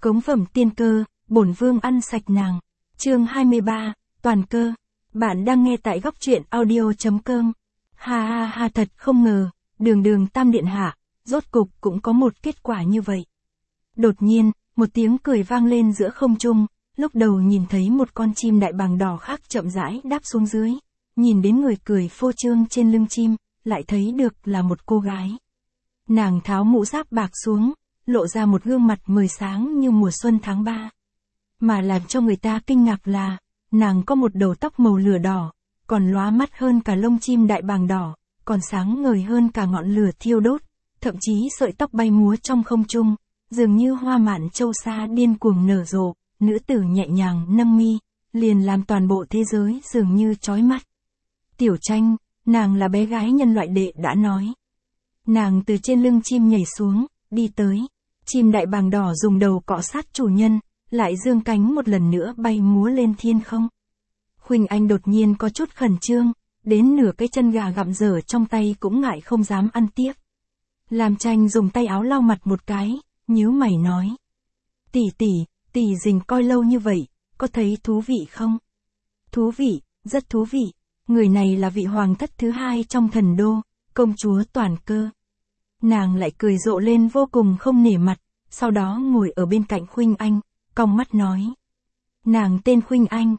Cống phẩm tiên cơ, bổn vương ăn sạch nàng. Chương 23, toàn cơ. Bạn đang nghe tại góc truyện audio.com. Ha ha ha, thật không ngờ, đường tam điện hạ, rốt cục cũng có một kết quả như vậy. Đột nhiên, một tiếng cười vang lên giữa không trung, lúc đầu nhìn thấy một con chim đại bàng đỏ khác chậm rãi đáp xuống dưới. Nhìn đến người cười phô trương trên lưng chim, lại thấy được là một cô gái. Nàng tháo mũ giáp bạc xuống, lộ ra một gương mặt mười sáng như mùa xuân tháng 3. Mà làm cho người ta kinh ngạc là, nàng có một đầu tóc màu lửa đỏ, còn lóa mắt hơn cả lông chim đại bàng đỏ, còn sáng ngời hơn cả ngọn lửa thiêu đốt, thậm chí sợi tóc bay múa trong không trung, dường như hoa mạn châu sa điên cuồng nở rộ, nữ tử nhẹ nhàng nâng mi, liền làm toàn bộ thế giới dường như chói mắt. Tiểu Tranh, nàng là bé gái nhân loại đệ đã nói. Nàng từ trên lưng chim nhảy xuống, đi tới. Chim đại bàng đỏ dùng đầu cọ sát chủ nhân, lại dương cánh một lần nữa bay múa lên thiên không. Khuynh Anh đột nhiên có chút khẩn trương, đến nửa cái chân gà gặm dở trong tay cũng ngại không dám ăn tiếp. Lam Tranh dùng tay áo lau mặt một cái, nhíu mày nói. Tỷ rình coi lâu như vậy, có thấy thú vị không? Thú vị, rất thú vị. Người này là vị hoàng thất thứ hai trong thần đô, công chúa Toàn Cơ. Nàng lại cười rộ lên vô cùng không nể mặt, sau đó ngồi ở bên cạnh Khuynh Anh, cong mắt nói. Nàng tên Khuynh Anh,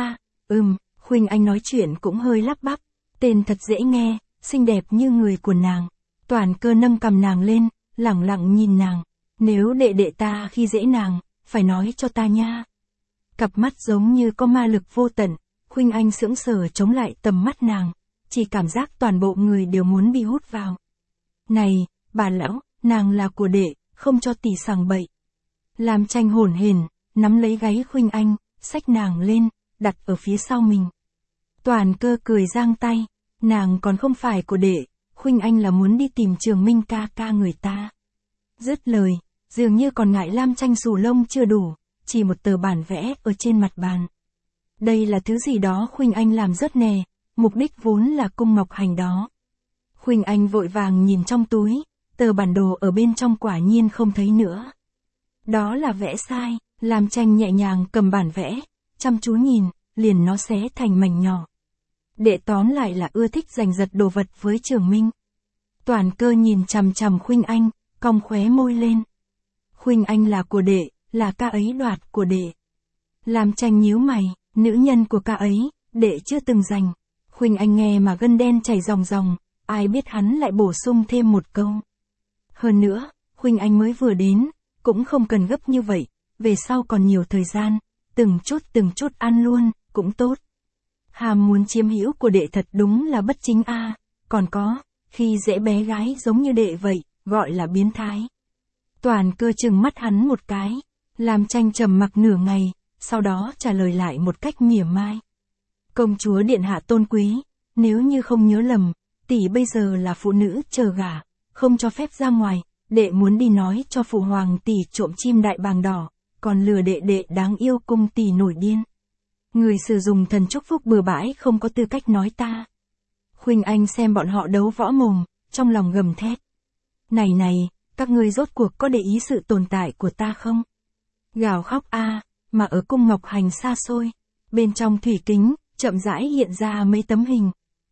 Khuynh Anh nói chuyện cũng hơi lắp bắp, tên thật dễ nghe, xinh đẹp như người của nàng. Toàn Cơ nâng cầm nàng lên, lẳng lặng nhìn nàng, nếu đệ ta khi dễ nàng, phải nói cho ta nha. Cặp mắt giống như có ma lực vô tận, Khuynh Anh sững sờ chống lại tầm mắt nàng, chỉ cảm giác toàn bộ người đều muốn bị hút vào. Này, bà lão, nàng là của đệ, không cho tỷ sằng bậy. Lam Tranh hổn hển, nắm lấy gáy Khuynh Anh, xách nàng lên, đặt ở phía sau mình. Toàn Cơ cười giang tay, nàng còn không phải của đệ, Khuynh Anh là muốn đi tìm Trường Minh ca người ta. Dứt lời, dường như còn ngại Lam Tranh xù lông chưa đủ, chỉ một tờ bản vẽ ở trên mặt bàn. Đây là thứ gì đó Khuynh Anh làm rất nè, mục đích vốn là cung ngọc hành đó. Khuynh Anh vội vàng nhìn trong túi, tờ bản đồ ở bên trong quả nhiên không thấy nữa. Đó là vẽ sai, Lam Tranh nhẹ nhàng cầm bản vẽ, chăm chú nhìn, liền nó xé thành mảnh nhỏ. Đệ tóm lại là ưa thích giành giật đồ vật với Trường Minh. Toàn Cơ nhìn chằm chằm Khuynh Anh, cong khóe môi lên. Khuynh Anh là của đệ, là ca ấy đoạt của đệ. Lam Tranh nhíu mày, nữ nhân của ca ấy, đệ chưa từng giành. Khuynh Anh nghe mà gân đen chảy ròng ròng, ai biết hắn lại bổ sung thêm một câu. Hơn nữa, Khuynh Anh mới vừa đến, cũng không cần gấp như vậy, về sau còn nhiều thời gian, từng chút ăn luôn, cũng tốt. Hàm muốn chiếm hữu của đệ thật đúng là bất chính a, còn có, khi dễ bé gái giống như đệ vậy, gọi là biến thái. Toàn Cơ trừng mắt hắn một cái, Lam Tranh trầm mặc nửa ngày, sau đó trả lời lại một cách mỉa mai. Công chúa điện hạ tôn quý, nếu như không nhớ lầm, tỷ bây giờ là phụ nữ chờ gả, không cho phép ra ngoài, đệ muốn đi nói cho phụ hoàng tỷ trộm chim đại bàng đỏ, còn lừa đệ đáng yêu cung tỷ nổi điên. Người sử dụng thần chúc phúc bừa bãi không có tư cách nói ta. Khuynh Anh xem bọn họ đấu võ mồm, trong lòng gầm thét. Này, các ngươi rốt cuộc có để ý sự tồn tại của ta không? Gào khóc mà ở cung ngọc hành xa xôi, bên trong thủy kính, chậm rãi hiện ra mấy tấm hình.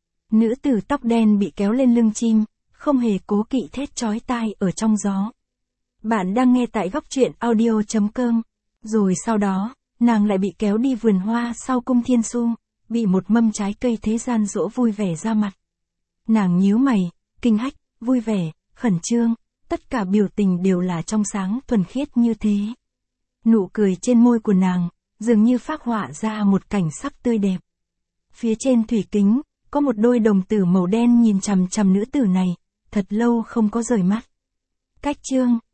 Nữ tử tóc đen bị kéo lên lưng chim, không hề cố kỵ thét chói tai ở trong gió. Bạn đang nghe tại góc truyện audio.com. Rồi sau đó, nàng lại bị kéo đi vườn hoa sau cung Thiên Su, bị một mâm trái cây thế gian dỗ vui vẻ ra mặt. Nàng nhíu mày, kinh hách, vui vẻ, khẩn trương, tất cả biểu tình đều là trong sáng thuần khiết như thế. Nụ cười trên môi của nàng, dường như phác họa ra một cảnh sắc tươi đẹp. Phía trên thủy kính, có một đôi đồng tử màu đen nhìn chằm chằm nữ tử này, thật lâu không có rời mắt. Cách chương